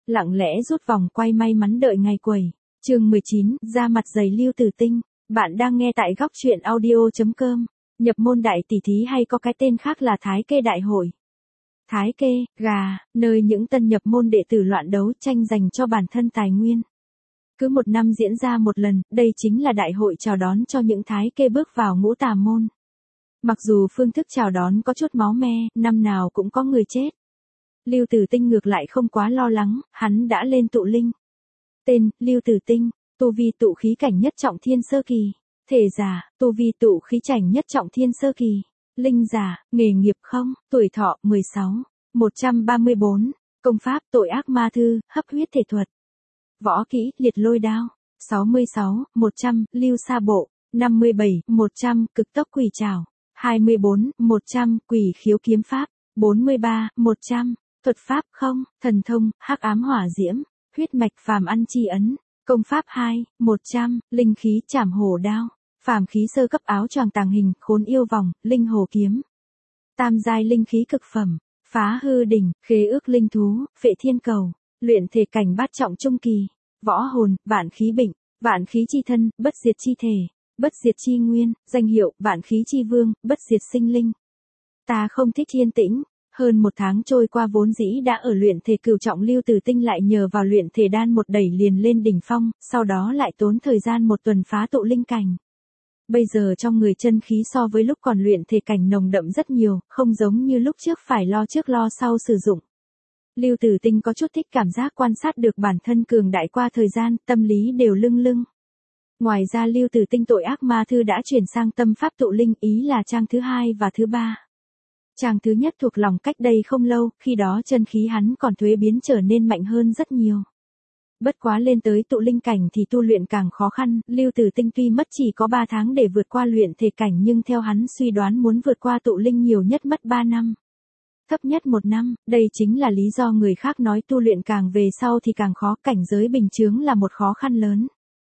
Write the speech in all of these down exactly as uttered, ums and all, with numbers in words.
Lặng lẽ rút vòng quay may mắn đợi ngày quẩy. Chương mười chín, ra mặt dày Lưu Tử Tinh. Bạn đang nghe tại góc truyện audio chấm com. Nhập môn đại tỷ thí hay có cái tên khác là Thái Kê Đại Hội. Thái Kê, gà, nơi những tân nhập môn đệ tử loạn đấu tranh giành cho bản thân tài nguyên. Cứ một năm diễn ra một lần, đây chính là đại hội chào đón cho những Thái Kê bước vào ngũ tà môn. Mặc dù phương thức chào đón có chút máu me, năm nào cũng có người chết. Lưu Tử Tinh ngược lại không quá lo lắng, hắn đã lên tụ linh. Tên, Lưu Tử Tinh, tu vi tụ khí cảnh nhất trọng thiên sơ kỳ. Thể giả, tu vi tụ khí cảnh nhất trọng thiên sơ kỳ. Linh giả, nghề nghiệp không, tuổi thọ mười sáu, một trăm ba mươi bốn. Công pháp tội ác ma thư, hấp huyết thể thuật. Võ kỹ, liệt lôi đao. sáu mươi sáu, một trăm, lưu sa bộ. năm mươi bảy, một trăm, cực tốc quỷ trảo. hai mươi bốn, một trăm, quỷ khiếu kiếm pháp. bốn mươi ba, một trăm, thuật pháp không, thần thông, hắc ám hỏa diễm, huyết mạch phàm ăn chi ấn. Công pháp hai, một trăm, linh khí trảm hổ đao. Phàm khí sơ cấp áo choàng tàng hình, khốn yêu vòng, linh hồ kiếm. Tam giai linh khí cực phẩm, phá hư đỉnh, khế ước linh thú, phệ thiên cầu, luyện thể cảnh bát trọng trung kỳ, võ hồn, vạn khí bệnh, vạn khí chi thân, bất diệt chi thể, bất diệt chi nguyên, danh hiệu, vạn khí chi vương, bất diệt sinh linh. Ta không thích yên tĩnh. Hơn một tháng trôi qua vốn dĩ đã ở luyện thể cửu trọng Lưu Tử Tinh lại nhờ vào luyện thể đan một đẩy liền lên đỉnh phong, sau đó lại tốn thời gian một tuần phá tụ linh cảnh. Bây giờ trong người chân khí so với lúc còn luyện thể cảnh nồng đậm rất nhiều, không giống như lúc trước phải lo trước lo sau sử dụng. Lưu Tử Tinh có chút thích cảm giác quan sát được bản thân cường đại qua thời gian, tâm lý đều lưng lưng. Ngoài ra Lưu Tử Tinh tội ác ma thư đã chuyển sang tâm pháp tụ linh, ý là trang thứ hai và thứ ba. Trang thứ nhất thuộc lòng cách đây không lâu, khi đó chân khí hắn còn thuế biến trở nên mạnh hơn rất nhiều. Bất quá lên tới tụ linh cảnh thì tu luyện càng khó khăn, Lưu Tử Tinh tuy mất chỉ có ba tháng để vượt qua luyện thể cảnh nhưng theo hắn suy đoán muốn vượt qua tụ linh nhiều nhất mất ba năm. Thấp nhất một năm, đây chính là lý do người khác nói tu luyện càng về sau thì càng khó, cảnh giới bình chướng là một khó khăn lớn.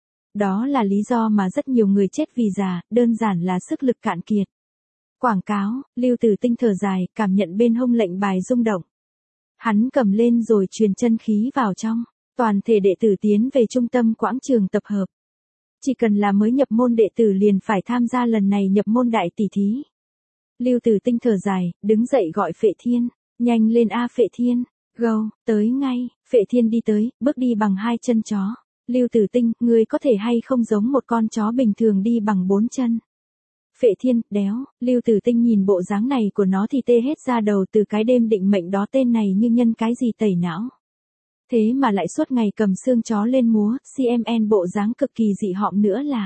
Đó là lý do mà rất nhiều người chết vì già, đơn giản là sức lực cạn kiệt. Quảng cáo, Lưu Tử Tinh thở dài, cảm nhận bên hông lệnh bài rung động. Hắn cầm lên rồi truyền chân khí vào trong, toàn thể đệ tử tiến về trung tâm quảng trường tập hợp. Chỉ cần là mới nhập môn đệ tử liền phải tham gia lần này nhập môn đại tỷ thí. Lưu Tử Tinh thở dài, đứng dậy gọi Phệ Thiên, nhanh lên a Phệ Thiên, go, tới ngay. Phệ Thiên đi tới, bước đi bằng hai chân chó. Lưu Tử Tinh, ngươi có thể hay không giống một con chó bình thường đi bằng bốn chân. Phệ Thiên, đéo, Lưu Tử Tinh nhìn bộ dáng này của nó thì tê hết da đầu, từ cái đêm định mệnh đó tên này như nhân cái gì tẩy não. Thế mà lại suốt ngày cầm xương chó lên múa, xê em en bộ dáng cực kỳ dị họm nữa là.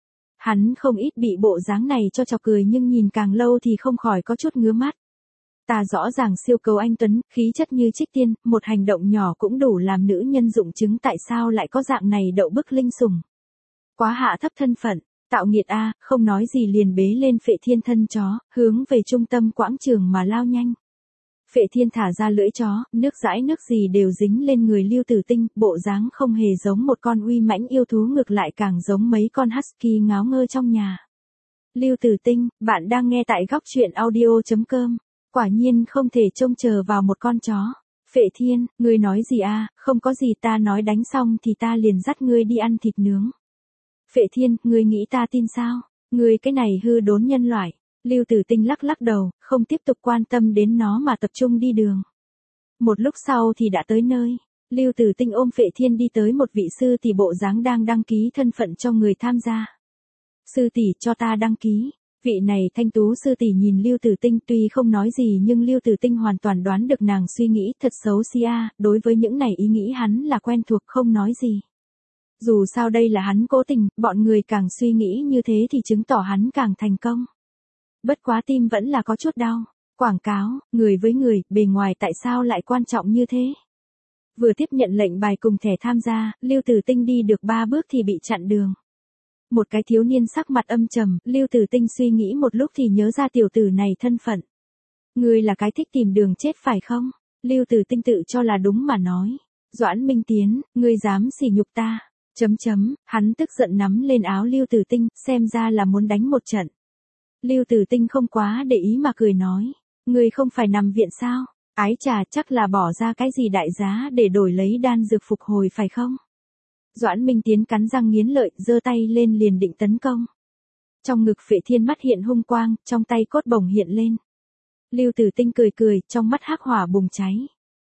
Hắn không ít bị bộ dáng này cho chọc cười nhưng nhìn càng lâu thì không khỏi có chút ngứa mắt. Ta rõ ràng siêu cầu anh Tuấn, khí chất như trích tiên, một hành động nhỏ cũng đủ làm nữ nhân dụng chứng, tại sao lại có dạng này đậu bức linh sủng. Quá hạ thấp thân phận. Tạo nghiệt a, không nói gì liền bế lên Phệ Thiên thân chó, hướng về trung tâm quảng trường mà lao nhanh. Phệ Thiên thả ra lưỡi chó, nước dãi nước gì đều dính lên người Lưu Tử Tinh, bộ dáng không hề giống một con uy mãnh yêu thú, ngược lại càng giống mấy con husky ngáo ngơ trong nhà. Lưu Tử Tinh, bạn đang nghe tại góc truyện audio chấm com. Quả nhiên không thể trông chờ vào một con chó. Phệ Thiên, ngươi nói gì a? Không có gì, ta nói đánh xong thì ta liền dắt ngươi đi ăn thịt nướng. Phệ Thiên, ngươi nghĩ ta tin sao? Ngươi cái này hư đốn nhân loại. Lưu Tử Tinh lắc lắc đầu, không tiếp tục quan tâm đến nó mà tập trung đi đường. Một lúc sau thì đã tới nơi. Lưu Tử Tinh ôm Phệ Thiên đi tới một vị sư tỷ bộ dáng đang đăng ký thân phận cho người tham gia. Sư tỷ, cho ta đăng ký. Vị này thanh tú sư tỷ nhìn Lưu Tử Tinh tuy không nói gì nhưng Lưu Tử Tinh hoàn toàn đoán được nàng suy nghĩ, thật xấu xí a, đối với những này ý nghĩ hắn là quen thuộc, không nói gì. Dù sao đây là hắn cố tình, bọn người càng suy nghĩ như thế thì chứng tỏ hắn càng thành công. Bất quá tim vẫn là có chút đau. Quảng cáo, người với người, bề ngoài tại sao lại quan trọng như thế? Vừa tiếp nhận lệnh bài cùng thẻ tham gia, Lưu Tử Tinh đi được ba bước thì bị chặn đường. Một cái thiếu niên sắc mặt âm trầm, Lưu Tử Tinh suy nghĩ một lúc thì nhớ ra tiểu tử này thân phận. Ngươi là cái thích tìm đường chết phải không? Lưu Tử Tinh tự cho là đúng mà nói. Doãn Minh Tiến, ngươi dám sỉ nhục ta. Chấm chấm, hắn tức giận nắm lên áo Lưu Tử Tinh, xem ra là muốn đánh một trận. Lưu Tử Tinh không quá để ý mà cười nói, ngươi không phải nằm viện sao? Ái chà, chắc là bỏ ra cái gì đại giá để đổi lấy đan dược phục hồi phải không? Doãn Minh Tiến cắn răng nghiến lợi, giơ tay lên liền định tấn công. Trong ngực Phệ Thiên mắt hiện hung quang, trong tay cốt bổng hiện lên. Lưu Tử Tinh cười cười, trong mắt hắc hỏa bùng cháy.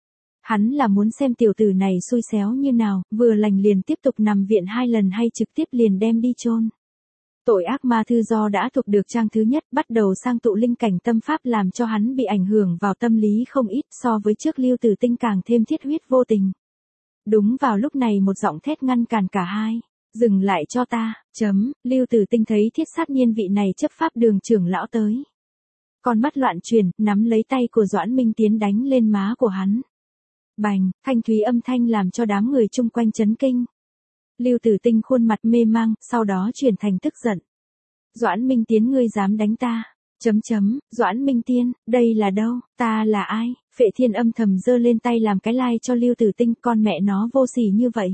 Hắn là muốn xem tiểu tử này xui xéo như nào, vừa lành liền tiếp tục nằm viện hai lần hay trực tiếp liền đem đi chôn. Tội ác ma thư do đã thuộc được trang thứ nhất bắt đầu sang tụ linh cảnh tâm pháp làm cho hắn bị ảnh hưởng vào tâm lý không ít so với trước Lưu Tử Tinh càng thêm thiết huyết vô tình. Đúng vào lúc này một giọng thét ngăn cản cả hai. Dừng lại cho ta, chấm, Lưu Tử Tinh thấy Thiết Sát Niên vị này chấp pháp đường trưởng lão tới. Con mắt loạn chuyển, nắm lấy tay của Doãn Minh Tiến đánh lên má của hắn. Bành, thanh thúy âm thanh làm cho đám người chung quanh chấn kinh. Lưu Tử Tinh khuôn mặt mê mang, sau đó chuyển thành tức giận. Doãn Minh Tiến ngươi dám đánh ta? Chấm chấm, Doãn Minh Tiên, đây là đâu, ta là ai? Phệ Thiên âm thầm giơ lên tay làm cái lai cho Lưu Tử Tinh, con mẹ nó vô sỉ như vậy.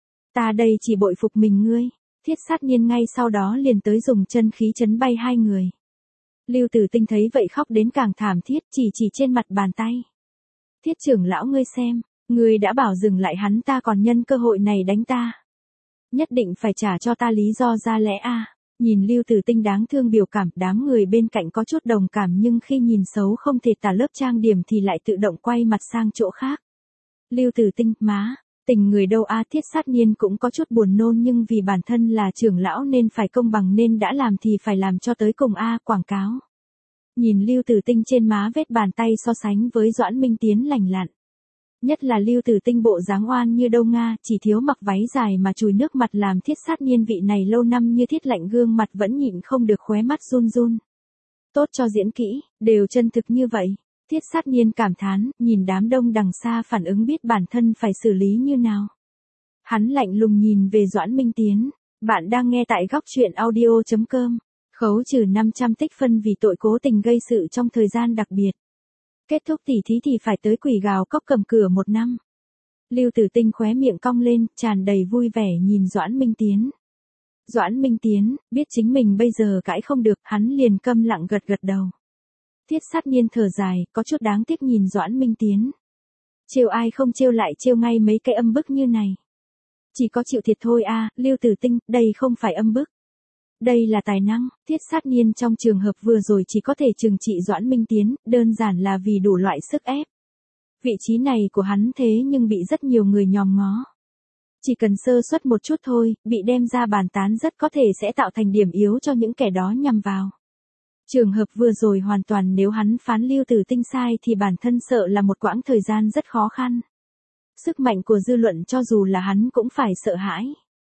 Ta đây chỉ bội phục mình ngươi. Thiết Sát Niên ngay sau đó liền tới dùng chân khí chấn bay hai người. Lưu Tử Tinh thấy vậy khóc đến càng thảm thiết, chỉ chỉ trên mặt bàn tay. Thiết trưởng lão ngươi xem, ngươi đã bảo dừng lại hắn ta còn nhân cơ hội này đánh ta. Nhất định phải trả cho ta lý do ra lẽ a. Nhìn Lưu Tử Tinh đáng thương biểu cảm, đám người bên cạnh có chút đồng cảm nhưng khi nhìn xấu không thể tả lớp trang điểm thì lại tự động quay mặt sang chỗ khác. Lưu Tử Tinh, má, tình người đâu a. Thiết Sát Niên cũng có chút buồn nôn nhưng vì bản thân là trưởng lão nên phải công bằng nên đã làm thì phải làm cho tới cùng a. Quảng cáo. Nhìn Lưu Tử Tinh trên má vết bàn tay so sánh với Doãn Minh Tiến lành lặn. Nhất là Lưu Tử Tinh bộ dáng oan như đâu Nga, chỉ thiếu mặc váy dài mà chùi nước mặt làm Thiết Sát Niên vị này lâu năm như thiết lạnh gương mặt vẫn nhịn không được khóe mắt run run. Tốt cho diễn kỹ, đều chân thực như vậy. Thiết Sát Niên cảm thán, nhìn đám đông đằng xa phản ứng biết bản thân phải xử lý như nào. Hắn lạnh lùng nhìn về Doãn Minh Tiến. Bạn đang nghe tại góc truyện audio chấm com. Khấu trừ năm trăm tích phân vì tội cố tình gây sự trong thời gian đặc biệt. Kết thúc tỉ thí thì phải tới quỷ gào cốc cầm cửa một năm. Lưu Tử Tinh khóe miệng cong lên, tràn đầy vui vẻ nhìn Doãn Minh Tiến. Doãn Minh Tiến, biết chính mình bây giờ cãi không được, hắn liền câm lặng gật gật đầu. Thiết Sát Niên thở dài, có chút đáng tiếc nhìn Doãn Minh Tiến. Trêu ai không trêu lại trêu ngay mấy cái âm bức như này. Chỉ có chịu thiệt thôi a. Lưu Tử Tinh, đây không phải âm bức. Đây là tài năng. Thiết Sát Niên trong trường hợp vừa rồi chỉ có thể trừng trị Doãn Minh Tiến, đơn giản là vì đủ loại sức ép. Vị trí này của hắn thế nhưng bị rất nhiều người nhòm ngó. Chỉ cần sơ suất một chút thôi, bị đem ra bàn tán rất có thể sẽ tạo thành điểm yếu cho những kẻ đó nhằm vào. Trường hợp vừa rồi hoàn toàn nếu hắn phán Lưu Tử Tinh sai thì bản thân sợ là một quãng thời gian rất khó khăn. Sức mạnh của dư luận cho dù là hắn cũng phải sợ hãi.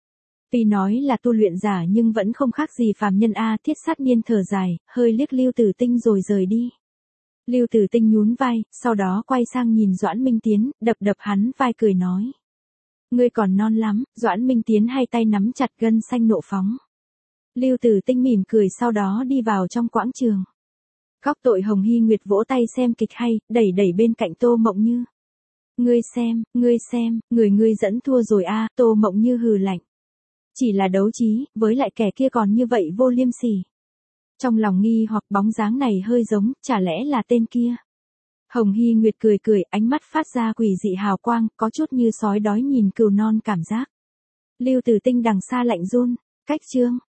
Tuy nói là tu luyện giả nhưng vẫn không khác gì phàm nhân a. Thiết Sát Niên thở dài, hơi liếc Lưu Tử Tinh rồi rời đi. Lưu Tử Tinh nhún vai, sau đó quay sang nhìn Doãn Minh Tiến, đập đập hắn vai cười nói. Ngươi còn non lắm. Doãn Minh Tiến hai tay nắm chặt gân xanh nộ phóng. Lưu Tử Tinh mỉm cười sau đó đi vào trong quảng trường. Góc tội Hồng Hy Nguyệt vỗ tay xem kịch hay, đẩy đẩy bên cạnh Tô Mộng Như. Ngươi xem, ngươi xem, người ngươi dẫn thua rồi a. Tô Mộng Như hừ lạnh. Chỉ là đấu trí, với lại kẻ kia còn như vậy vô liêm sỉ. Trong lòng nghi hoặc bóng dáng này hơi giống, chả lẽ là tên kia. Hồng Hy Nguyệt cười cười, ánh mắt phát ra quỷ dị hào quang, có chút như sói đói nhìn cừu non cảm giác. Lưu Tử Tinh đằng xa lạnh run, cách chương.